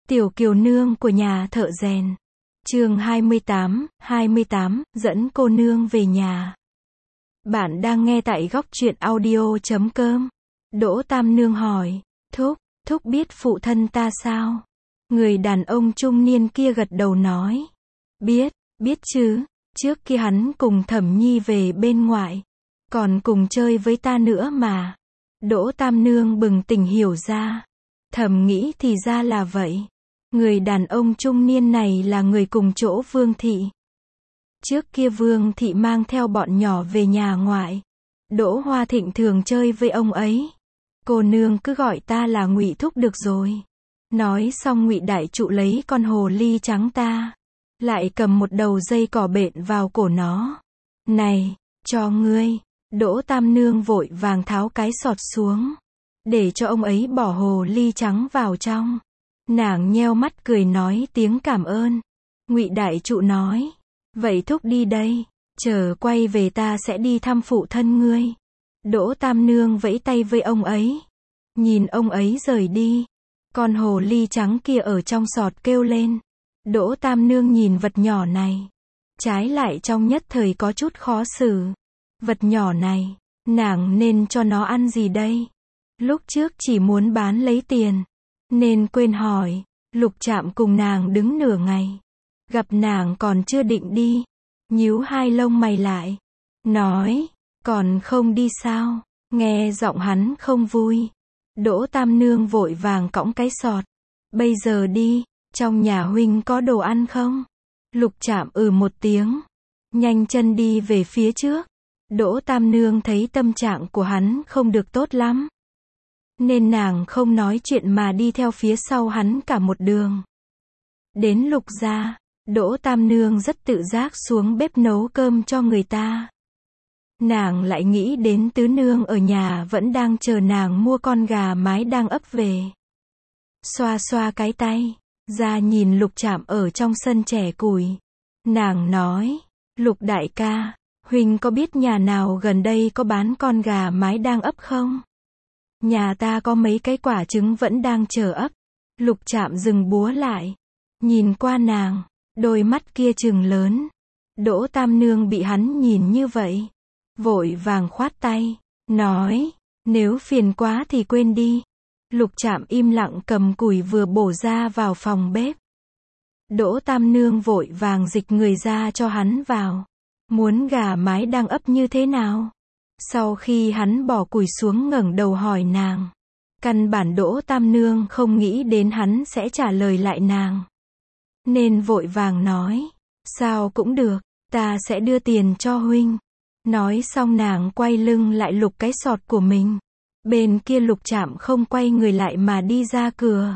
Tiểu kiều nương của nhà thợ rèn. Chương 28, dẫn cô nương về nhà. Bạn đang nghe tại góc truyện audio.com. Đỗ Tam Nương hỏi, thúc biết phụ thân ta sao? Người đàn ông trung niên kia gật đầu nói, biết chứ, trước kia hắn cùng Thẩm Nhi về bên ngoại, còn cùng chơi với ta nữa mà. Đỗ Tam Nương bừng tỉnh hiểu ra, thầm nghĩ thì ra là vậy. Người đàn ông trung niên này là người cùng chỗ Vương Thị. Trước kia Vương Thị mang theo bọn nhỏ về nhà ngoại. Đỗ Hoa Thịnh thường chơi với ông ấy. Cô nương cứ gọi ta là Ngụy thúc được rồi. Nói xong Ngụy đại trụ lấy con hồ ly trắng ta, lại cầm một đầu dây cỏ bện vào cổ nó. Này, cho ngươi. Đỗ Tam Nương vội vàng tháo cái sọt xuống, để cho ông ấy bỏ hồ ly trắng vào trong. Nàng nheo mắt cười nói tiếng cảm ơn. Ngụy đại trụ nói, vậy thúc đi đây, chờ quay về ta sẽ đi thăm phụ thân ngươi. Đỗ Tam Nương vẫy tay với ông ấy. Nhìn ông ấy rời đi, con hồ ly trắng kia ở trong sọt kêu lên. Đỗ Tam Nương nhìn vật nhỏ này, trái lại trong nhất thời có chút khó xử. Vật nhỏ này, nàng nên cho nó ăn gì đây? Lúc trước chỉ muốn bán lấy tiền, nên quên hỏi. Lục Trạm cùng nàng đứng nửa ngày, gặp nàng còn chưa định đi, nhíu hai lông mày lại, nói, còn không đi sao? Nghe giọng hắn không vui, Đỗ Tam Nương vội vàng cõng cái sọt. Bây giờ đi, trong nhà huynh có đồ ăn không? Lục Trạm một tiếng, nhanh chân đi về phía trước. Đỗ Tam Nương thấy tâm trạng của hắn không được tốt lắm, nên nàng không nói chuyện mà đi theo phía sau hắn cả một đường. Đến Lục gia, Đỗ Tam Nương rất tự giác xuống bếp nấu cơm cho người ta. Nàng lại nghĩ đến tứ nương ở nhà vẫn đang chờ nàng mua con gà mái đang ấp về. Xoa xoa cái tay, ra nhìn Lục Trạm ở trong sân chẻ củi. Nàng nói, Lục đại ca, huynh có biết nhà nào gần đây có bán con gà mái đang ấp không? Nhà ta có mấy cái quả trứng vẫn đang chờ ấp. Lục Trạm dừng búa lại, nhìn qua nàng, đôi mắt kia trừng lớn. Đỗ Tam Nương bị hắn nhìn như vậy, vội vàng khoát tay, nói, nếu phiền quá thì quên đi. Lục Trạm im lặng cầm củi vừa bổ ra vào phòng bếp. Đỗ Tam Nương vội vàng dịch người ra cho hắn vào. Muốn gà mái đang ấp như thế nào? Sau khi hắn bỏ củi xuống ngẩng đầu hỏi nàng, căn bản Đỗ Tam Nương không nghĩ đến hắn sẽ trả lời lại nàng, nên vội vàng nói, sao cũng được, ta sẽ đưa tiền cho huynh. Nói xong nàng quay lưng lại lục cái sọt của mình. Bên kia Lục Trạm không quay người lại mà đi ra cửa.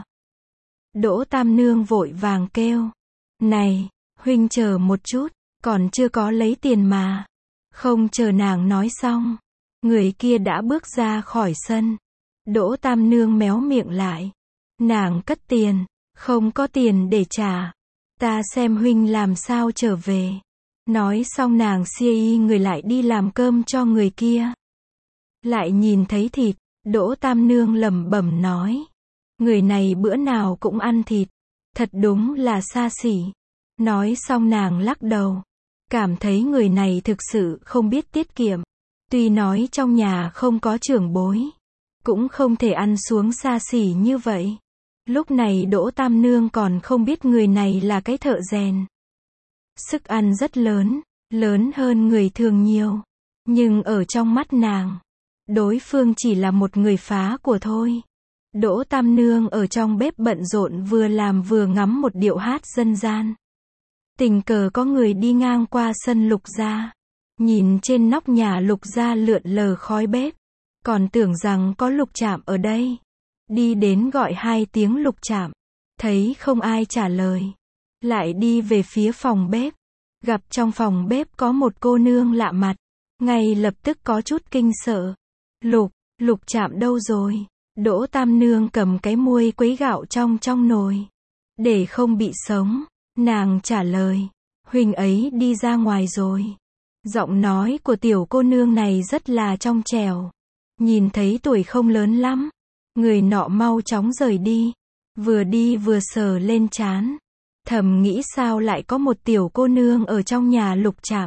Đỗ Tam Nương vội vàng kêu, này, huynh chờ một chút, còn chưa có lấy tiền mà. Không chờ nàng nói xong, người kia đã bước ra khỏi sân. Đỗ Tam Nương méo miệng lại. Nàng cất tiền, không có tiền để trả. Ta xem huynh làm sao trở về. Nói xong nàng xia người lại đi làm cơm cho người kia. Lại nhìn thấy thịt, Đỗ Tam Nương lẩm bẩm nói, người này bữa nào cũng ăn thịt, thật đúng là xa xỉ. Nói xong nàng lắc đầu, cảm thấy người này thực sự không biết tiết kiệm. Tuy nói trong nhà không có trưởng bối, cũng không thể ăn xuống xa xỉ như vậy. Lúc này Đỗ Tam Nương còn không biết người này là cái thợ rèn. Sức ăn rất lớn, lớn hơn người thường nhiều. Nhưng ở trong mắt nàng, đối phương chỉ là một người phá của thôi. Đỗ Tam Nương ở trong bếp bận rộn vừa làm vừa ngắm một điệu hát dân gian. Tình cờ có người đi ngang qua sân Lục gia, nhìn trên nóc nhà Lục gia lượn lờ khói bếp, còn tưởng rằng có Lục Trạm ở đây. Đi đến gọi hai tiếng Lục Trạm, thấy không ai trả lời, lại đi về phía phòng bếp, gặp trong phòng bếp có một cô nương lạ mặt, ngay lập tức có chút kinh sợ. Lục Trạm đâu rồi? Đỗ Tam Nương cầm cái muôi quấy gạo trong nồi, để không bị sống. Nàng trả lời, huynh ấy đi ra ngoài rồi. Giọng nói của tiểu cô nương này rất là trong trẻo. Nhìn thấy tuổi không lớn lắm, người nọ mau chóng rời đi. vừa đi vừa sờ lên trán. Thầm nghĩ sao lại có một tiểu cô nương ở trong nhà Lục Trạm.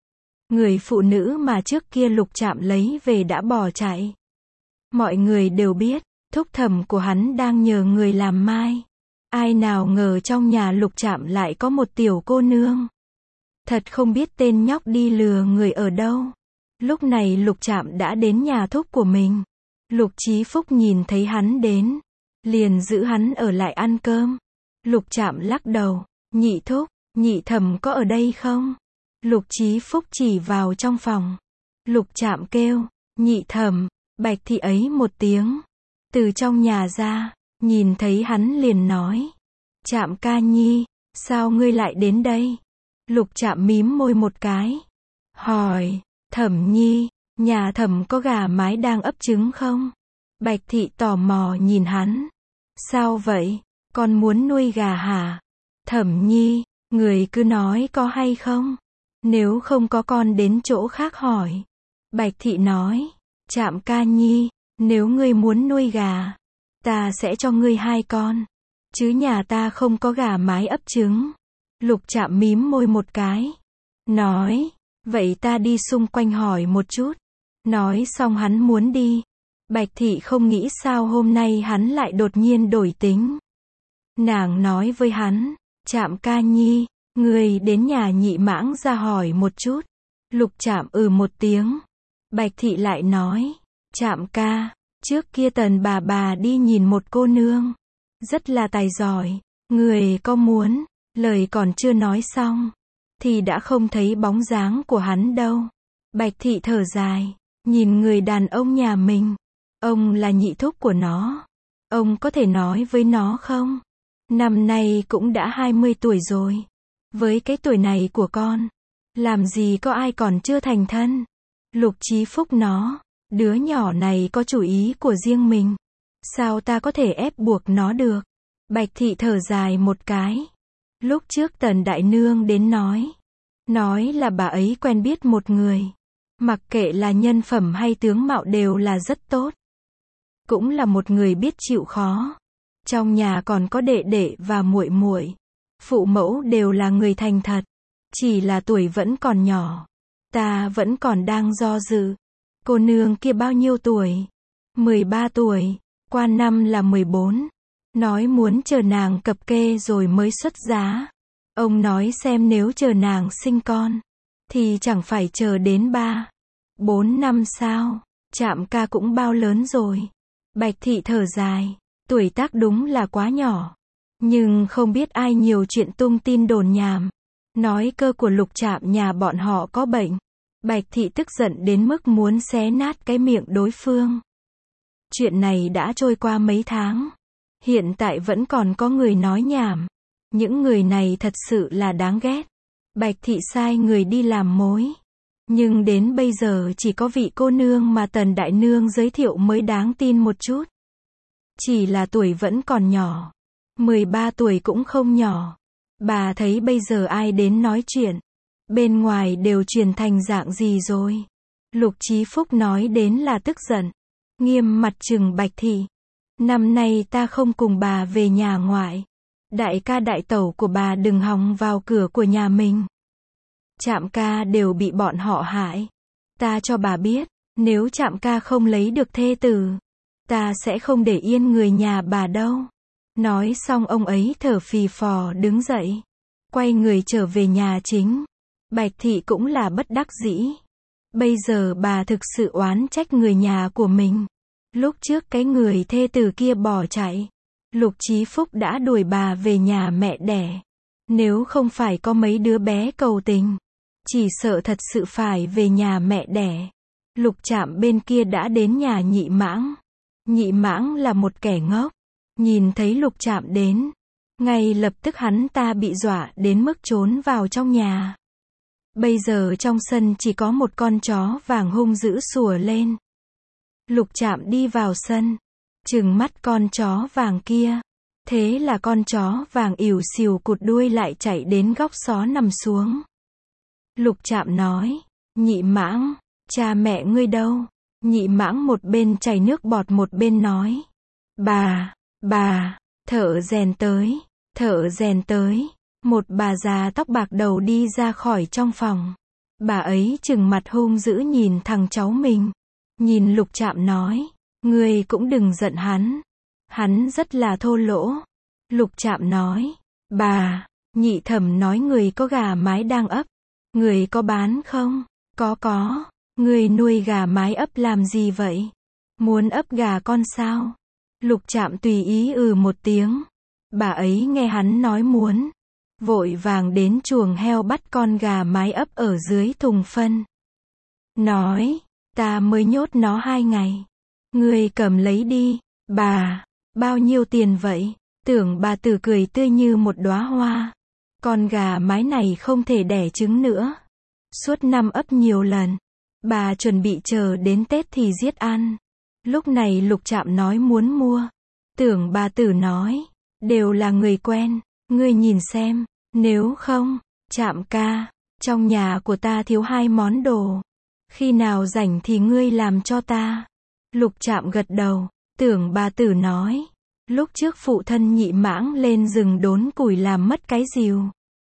Người phụ nữ mà trước kia Lục Trạm lấy về đã bỏ chạy. Mọi người đều biết, thúc thẩm của hắn đang nhờ người làm mai. Ai nào ngờ trong nhà Lục Trạm lại có một tiểu cô nương. Thật không biết tên nhóc đi lừa người ở đâu. Lúc này Lục Trạm đã đến nhà thúc của mình. Lục Chí Phúc nhìn thấy hắn đến, liền giữ hắn ở lại ăn cơm. Lục Trạm lắc đầu, nhị thúc, nhị thẩm có ở đây không? Lục Chí Phúc chỉ vào trong phòng. Lục Trạm kêu, nhị thẩm, Bạch thị ấy một tiếng. Từ trong nhà ra, nhìn thấy hắn liền nói, Trạm ca nhi, sao ngươi lại đến đây? Lục Trạm mím môi một cái, hỏi, thẩm nhi, nhà thẩm có gà mái đang ấp trứng không? Bạch thị tò mò nhìn hắn. Sao vậy? Con muốn nuôi gà hả? Thẩm nhi, người cứ nói có hay không? Nếu không có con đến chỗ khác hỏi. Bạch thị nói, Trạm ca nhi, nếu ngươi muốn nuôi gà, ta sẽ cho ngươi 2 con. Chứ nhà ta không có gà mái ấp trứng. Lục Trạm mím môi một cái. Nói, vậy ta đi xung quanh hỏi một chút. Nói xong hắn muốn đi. Bạch thị không nghĩ sao hôm nay hắn lại đột nhiên đổi tính. Nàng nói với hắn, Trạm ca nhi, người đến nhà nhị mãng ra hỏi một chút. Lục Trạm một tiếng. Bạch thị lại nói, Trạm ca, trước kia Tần bà đi nhìn một cô nương. Rất là tài giỏi, người có muốn, lời còn chưa nói xong, thì đã không thấy bóng dáng của hắn đâu. Bạch thị thở dài, nhìn người đàn ông nhà mình. Ông là nhị thúc của nó. Ông có thể nói với nó không? Năm nay cũng đã 20 tuổi rồi. Với cái tuổi này của con, làm gì có ai còn chưa thành thân. Lục Chí Phúc nó, đứa nhỏ này có chủ ý của riêng mình. Sao ta có thể ép buộc nó được? Bạch thị thở dài một cái. Lúc trước Tần đại nương đến nói là bà ấy quen biết một người. Mặc kệ là nhân phẩm hay tướng mạo đều là rất tốt. Cũng là một người biết chịu khó. Trong nhà còn có đệ đệ và muội muội. Phụ mẫu đều là người thành thật. Chỉ là tuổi vẫn còn nhỏ. Ta vẫn còn đang do dự. Cô nương kia bao nhiêu tuổi? 13 tuổi. Qua năm là 14. Nói muốn chờ nàng cập kê rồi mới xuất giá. Ông nói xem nếu chờ nàng sinh con, thì chẳng phải chờ đến 3-4 năm sao? Trạm ca cũng bao lớn rồi. Bạch thị thở dài. Tuổi tác đúng là quá nhỏ. Nhưng không biết ai nhiều chuyện tung tin đồn nhảm. Nói cơ của Lục Trạm nhà bọn họ có bệnh. Bạch thị tức giận đến mức muốn xé nát cái miệng đối phương. Chuyện này đã trôi qua mấy tháng. Hiện tại vẫn còn có người nói nhảm. Những người này thật sự là đáng ghét. Bạch thị sai người đi làm mối. Nhưng đến bây giờ chỉ có vị cô nương mà Tần đại nương giới thiệu mới đáng tin một chút. Chỉ là tuổi vẫn còn nhỏ. 13 tuổi cũng không nhỏ. Bà thấy bây giờ ai đến nói chuyện. Bên ngoài đều truyền thành dạng gì rồi. Lục Chí Phúc nói đến là tức giận. Nghiêm mặt trừng Bạch thị. Năm nay ta không cùng bà về nhà ngoại. Đại ca đại tẩu của bà đừng hòng vào cửa của nhà mình. Trạm ca đều bị bọn họ hại. Ta cho bà biết, nếu Trạm ca không lấy được thê tử, ta sẽ không để yên người nhà bà đâu. Nói xong ông ấy thở phì phò đứng dậy. Quay người trở về nhà chính. Bạch thị cũng là bất đắc dĩ. Bây giờ bà thực sự oán trách người nhà của mình. Lúc trước cái người thê tử kia bỏ chạy. Lục Chí Phúc đã đuổi bà về nhà mẹ đẻ. Nếu không phải có mấy đứa bé cầu tình, chỉ sợ thật sự phải về nhà mẹ đẻ. Lục Trạm bên kia đã đến nhà nhị mãng. Nhị mãng là một kẻ ngốc. Nhìn thấy Lục Trạm đến, ngay lập tức hắn ta bị dọa đến mức trốn vào trong nhà. Bây giờ trong sân chỉ có một con chó vàng hung dữ sủa lên. Lục Trạm đi vào sân, trừng mắt con chó vàng kia. Thế là con chó vàng ỉu xìu cụt đuôi lại chạy đến góc xó nằm xuống. Lục Trạm nói, nhị mãng, cha mẹ ngươi đâu? Nhị mãng một bên chảy nước bọt một bên nói, bà, thợ rèn tới. Một bà già tóc bạc đầu đi ra khỏi trong phòng. Bà ấy trừng mặt hung dữ nhìn thằng cháu mình. Nhìn Lục Trạm nói, ngươi cũng đừng giận hắn. Hắn rất là thô lỗ. Lục Trạm nói, bà, Nhị Thẩm nói người có gà mái đang ấp. Người có bán không? Có. Người nuôi gà mái ấp làm gì vậy? Muốn ấp gà con sao? Lục Trạm tùy ý một tiếng. Bà ấy nghe hắn nói muốn, vội vàng đến chuồng heo bắt con gà mái ấp ở dưới thùng phân. Nói, ta mới nhốt nó 2 ngày. Ngươi cầm lấy đi. Bà, bao nhiêu tiền vậy? Tưởng bà Tử cười tươi như một đóa hoa. Con gà mái này không thể đẻ trứng nữa. Suốt năm ấp nhiều lần. Bà chuẩn bị chờ đến Tết thì giết ăn. Lúc này Lục Trạm nói muốn mua. Tưởng bà Tử nói, đều là người quen, ngươi nhìn xem, nếu không, Trạm ca, trong nhà của ta thiếu 2 món đồ. Khi nào rảnh thì ngươi làm cho ta. Lục Trạm gật đầu. Tưởng bà Tử nói, lúc trước phụ thân Nhị Mãng lên rừng đốn củi làm mất cái rìu.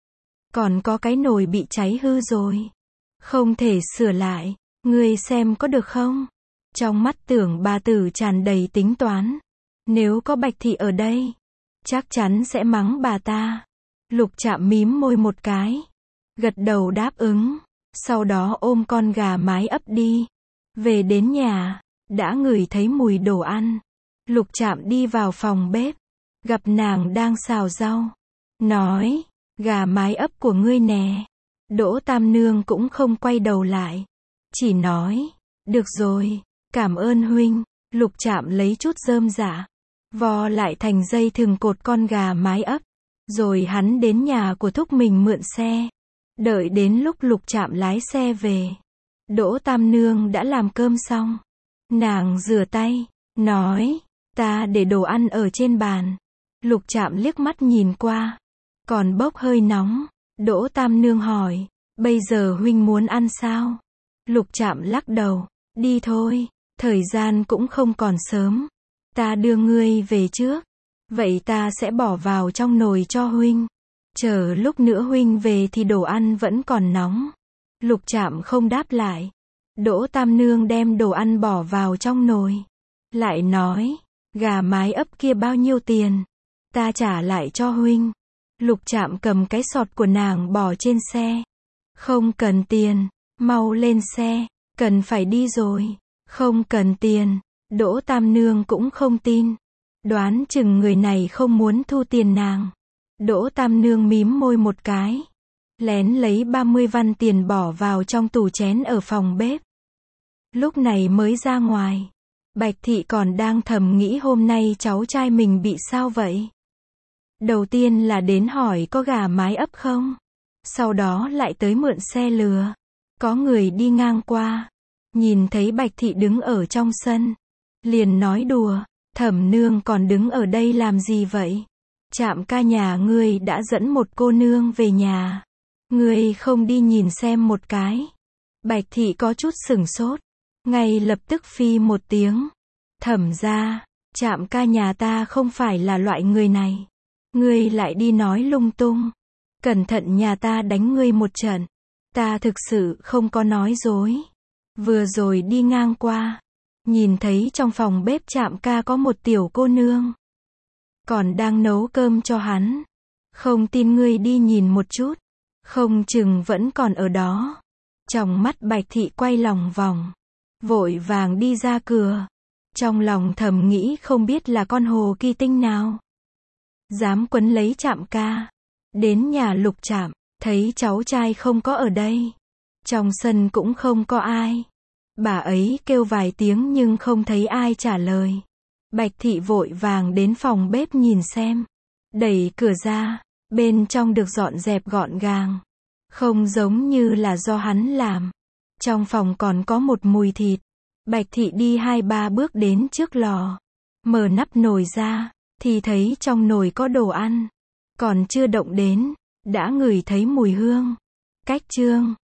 Còn có cái nồi bị cháy hư rồi. Không thể sửa lại. Ngươi xem có được không? Trong mắt Tưởng bà Tử tràn đầy tính toán. Nếu có Bạch Thị ở đây, chắc chắn sẽ mắng bà ta. Lục Trạm mím môi một cái. Gật đầu đáp ứng. Sau đó ôm con gà mái ấp đi. Về đến nhà, đã ngửi thấy mùi đồ ăn. Lục Trạm đi vào phòng bếp. Gặp nàng đang xào rau. Nói, gà mái ấp của ngươi nè. Đỗ Tam Nương cũng không quay đầu lại. Chỉ nói, được rồi, cảm ơn huynh. Lục Trạm lấy chút rơm rạ, vò lại thành dây thừng cột con gà mái ấp. Rồi hắn đến nhà của thúc mình mượn xe. Đợi đến lúc Lục Trạm lái xe về, Đỗ Tam Nương đã làm cơm xong. Nàng rửa tay, nói, ta để đồ ăn ở trên bàn. Lục Trạm liếc mắt nhìn qua, còn bốc hơi nóng. Đỗ Tam Nương hỏi, bây giờ huynh muốn ăn sao? Lục Trạm lắc đầu, đi thôi, thời gian cũng không còn sớm. Ta đưa ngươi về trước. Vậy ta sẽ bỏ vào trong nồi cho huynh. Chờ lúc nữa huynh về thì đồ ăn vẫn còn nóng. Lục Trạm không đáp lại. Đỗ Tam Nương đem đồ ăn bỏ vào trong nồi. Lại nói, gà mái ấp kia bao nhiêu tiền? Ta trả lại cho huynh. Lục Trạm cầm cái sọt của nàng bỏ trên xe. Không cần tiền, mau lên xe, cần phải đi rồi. Không cần tiền. Đỗ Tam Nương cũng không tin. Đoán chừng người này không muốn thu tiền nàng. Đỗ Tam Nương mím môi một cái. Lén lấy 30 văn tiền bỏ vào trong tủ chén ở phòng bếp. Lúc này mới ra ngoài. Bạch Thị còn đang thầm nghĩ hôm nay cháu trai mình bị sao vậy. Đầu tiên là đến hỏi có gà mái ấp không. Sau đó lại tới mượn xe lừa. Có người đi ngang qua. Nhìn thấy Bạch Thị đứng ở trong sân. Liền nói đùa, Thẩm nương còn đứng ở đây làm gì vậy? Trạm ca nhà ngươi đã dẫn một cô nương về nhà. Ngươi không đi nhìn xem một cái. Bạch Thị có chút sửng sốt. Ngay lập tức phi một tiếng. Thẩm ra, Trạm ca nhà ta không phải là loại người này. Ngươi lại đi nói lung tung. Cẩn thận nhà ta đánh ngươi một trận. Ta thực sự không có nói dối. Vừa rồi đi ngang qua. Nhìn thấy trong phòng bếp Trạm ca có một tiểu cô nương. Còn đang nấu cơm cho hắn. Không tin ngươi đi nhìn một chút. Không chừng vẫn còn ở đó. Trong mắt Bạch Thị quay lòng vòng. Vội vàng đi ra cửa. Trong lòng thầm nghĩ không biết là con hồ kỳ tinh nào. Dám quấn lấy Trạm ca. Đến nhà Lục Trạm. Thấy cháu trai không có ở đây. Trong sân cũng không có ai. Bà ấy kêu vài tiếng nhưng không thấy ai trả lời. Bạch Thị vội vàng đến phòng bếp nhìn xem. Đẩy cửa ra. Bên trong được dọn dẹp gọn gàng. Không giống như là do hắn làm. Trong phòng còn có một mùi thịt. Bạch Thị đi 2-3 bước đến trước lò. Mở nắp nồi ra. Thì thấy trong nồi có đồ ăn. Còn chưa động đến. Đã ngửi thấy mùi hương. Cách chương